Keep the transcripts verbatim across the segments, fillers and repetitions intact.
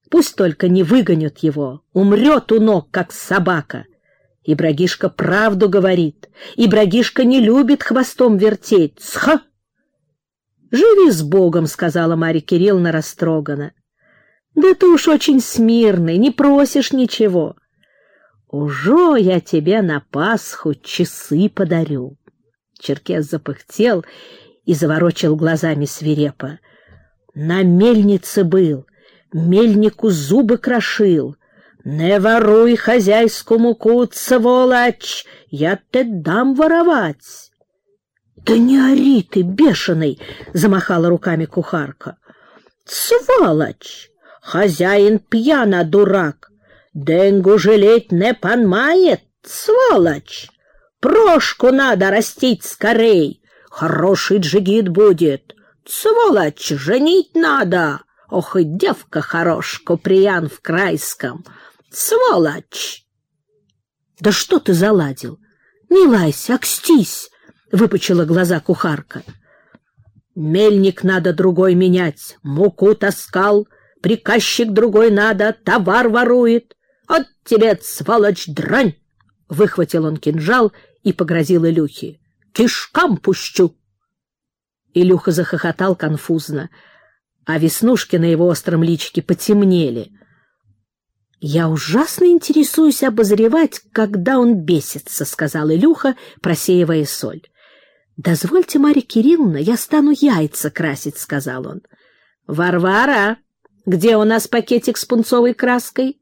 Пусть только не выгонят его, умрет у ног, как собака. И Брагишка правду говорит, и Брагишка не любит хвостом вертеть. Сха! «Живи с Богом», — сказала Марья Кирилловна растроганно. «Да ты уж очень смирный, не просишь ничего. Ужо я тебе на Пасху часы подарю». Черкес запыхтел и заворочил глазами свирепо. «На мельнице был, мельнику зубы крошил. Не воруй хозяйскую муку, сволочь, я те дам воровать». «Да не ори ты, бешеный!» — замахала руками кухарка. «Сволочь! Хозяин пьяна, дурак! Денгу жалеть не понимает, сволочь! Прошку надо растить скорей, хороший джигит будет! Сволочь, женить надо! Ох и девка хорош, Куприян в Крайском! Сволочь!» «Да что ты заладил? Не лайся, окстись!» — выпучила глаза кухарка. «Мельник надо другой менять, муку таскал, приказчик другой надо, товар ворует. От тебе, сволочь, дрань!» Выхватил он кинжал и погрозил Илюхе. «Кишкам пущу!» Илюха захохотал конфузно, а веснушки на его остром личике потемнели. «Я ужасно интересуюсь обозревать, когда он бесится», — сказал Илюха, просеивая соль. «Дозвольте, Марья Кирилловна, я стану яйца красить», — сказал он. «Варвара, где у нас пакетик с пунцовой краской?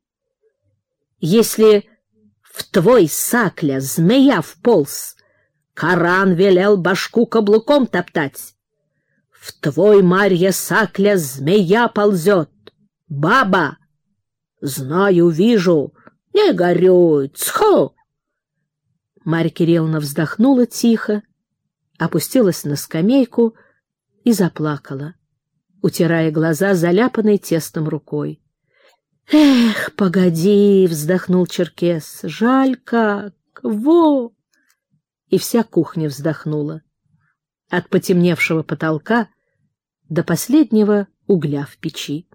Если в твой сакля змея вполз, Коран велел башку каблуком топтать. В твой, Марья, сакля змея ползет. Баба! Знаю, вижу, не горюй, цхо!» Марья Кирилловна вздохнула тихо, опустилась на скамейку и заплакала, утирая глаза заляпанной тестом рукой. «Эх, погоди!» — вздохнул Черкес. «Жаль как! Во!» И вся кухня вздохнула. От потемневшего потолка до последнего угля в печи.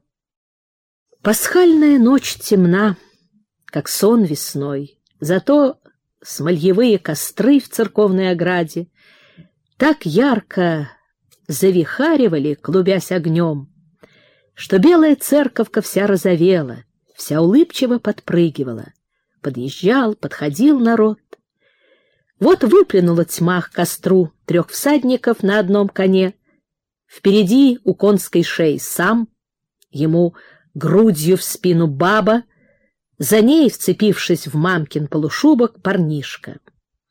Пасхальная ночь темна, как сон весной, зато смольевые костры в церковной ограде так ярко завихаривали, клубясь огнем, что белая церковка вся розовела, вся улыбчиво подпрыгивала. Подъезжал, подходил народ. Вот выплюнула тьма к костру трех всадников на одном коне. Впереди у конской шеи сам, ему грудью в спину баба, за ней, вцепившись в мамкин полушубок, парнишка.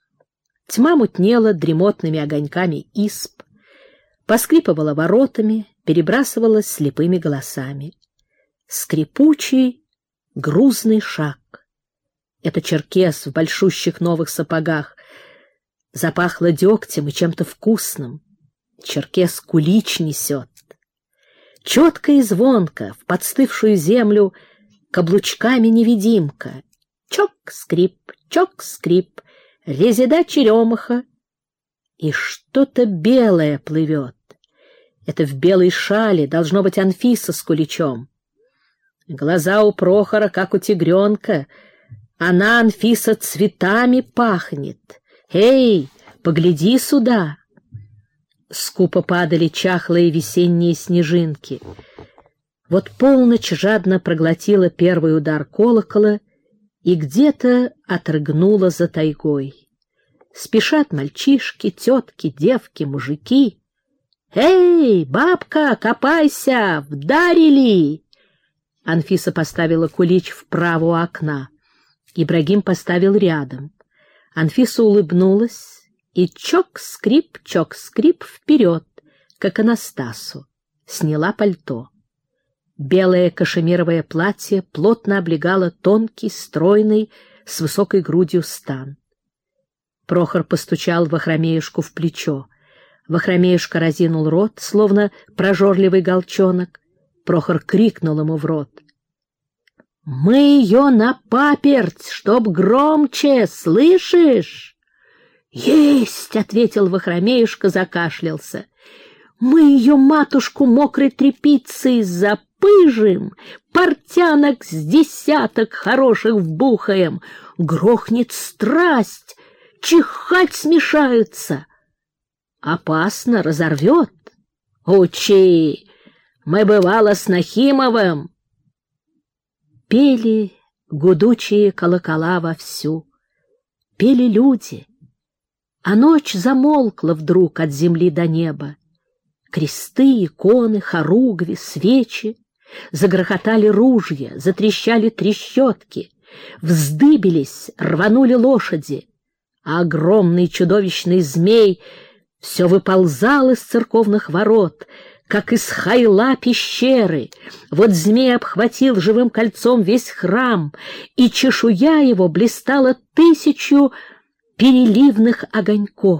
Тьма мутнела дремотными огоньками исп, поскрипывала воротами, перебрасывалась слепыми голосами. Скрипучий, грузный шаг. Это Черкес в большущих новых сапогах. Запахло дегтем и чем-то вкусным. Черкес кулич несет. Четко и звонко в подстывшую землю каблучками невидимка. Чок-скрип, чок-скрип, резеда черемаха. И что-то белое плывет. Это в белой шале должно быть Анфиса с куличом. Глаза у Прохора, как у тигренка. Она, Анфиса, цветами пахнет. Эй, погляди сюда! Скупо падали чахлые весенние снежинки. Вот полночь жадно проглотила первый удар колокола и где-то отрыгнула за тайгой. Спешат мальчишки, тетки, девки, мужики. «Эй, бабка, копайся! Вдарили!» Анфиса поставила кулич вправо у окна. Ибрагим поставил рядом. Анфиса улыбнулась и чок-скрип, чок-скрип вперед, как Анастасу. Сняла пальто. Белое кашемировое платье плотно облегало тонкий, стройный, с высокой грудью стан. Прохор постучал Вахромеюшку в плечо. Вахромеюшка разинул рот, словно прожорливый голчонок. Прохор крикнул ему в рот: «Мы ее на паперть, чтоб громче, слышишь?» «Есть!» — ответил Вахромеюшка, закашлялся. Мы ее матушку мокрой тряпицей запыжим, портянок с десяток хороших вбухаем, грохнет страсть, чихать смешаются. Опасно, разорвет. Учи, мы бывало с Нахимовым. Пели гудучие колокола вовсю, пели люди, а ночь замолкла вдруг от земли до неба. Кресты, иконы, хоругви, свечи, загрохотали ружья, затрещали трещотки, вздыбились, рванули лошади, а огромный чудовищный змей все выползал из церковных ворот, как из хайла пещеры. Вот змей обхватил живым кольцом весь храм, и чешуя его блистала тысячу переливных огоньков.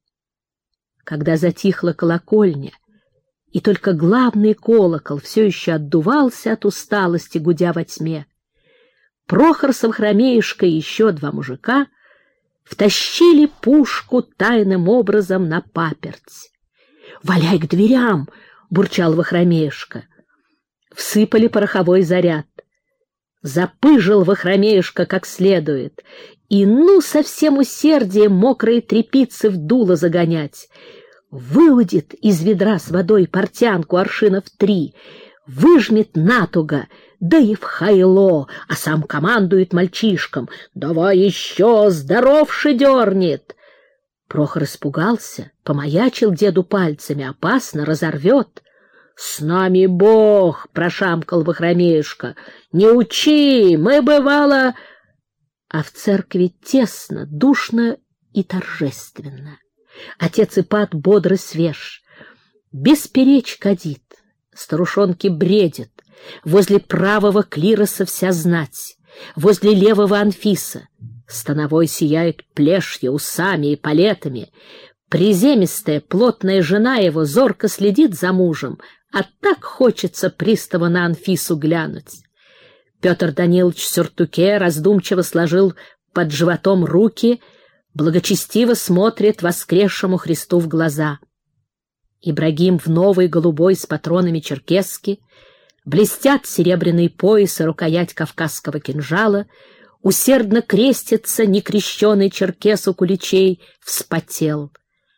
Когда затихла колокольня, и только главный колокол все еще отдувался от усталости, гудя во тьме, Прохор с Вахромеюшкой и еще два мужика втащили пушку тайным образом на паперть. «Валяй к дверям!» — бурчал Вахромеюшка. Всыпали пороховой заряд. Запыжил Вахромеюшка как следует, и ну со всем усердием мокрые тряпицы в дуло загонять. Выудит из ведра с водой портянку аршинов три, выжмет натуго, да и в хайло, а сам командует мальчишкам: «Давай еще, здоровши дернет!» Прохор испугался, помаячил деду пальцами: опасно, разорвет. «С нами Бог!» — прошамкал Вахромеюшка. «Не учи, мы, бывало...» А в церкви тесно, душно и торжественно. Отец Ипат бодр и свеж. Бесперечь кадит, старушонки бредят. Возле правого клироса вся знать, возле левого Анфиса. Становой сияет плешью, усами и палетами. Приземистая, плотная жена его зорко следит за мужем, а так хочется пристава на Анфису глянуть. Петр Данилович в сюртуке раздумчиво сложил под животом руки, благочестиво смотрит воскресшему Христу в глаза. Ибрагим в новой голубой с патронами черкеске, блестят серебряный пояс и рукоять кавказского кинжала, усердно крестится некрещеный черкес у куличей, вспотел.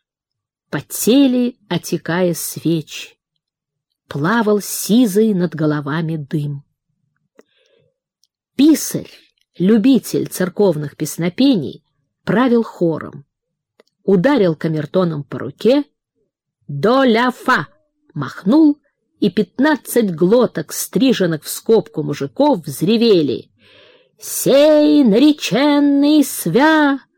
Потели, отекая свечи. Плавал сизый над головами дым. Писарь, любитель церковных песнопений, правил хором. Ударил камертоном по руке, «До ля фа!» махнул, и пятнадцать глоток, стриженных в скобку мужиков, взревели: «Сей нареченный свя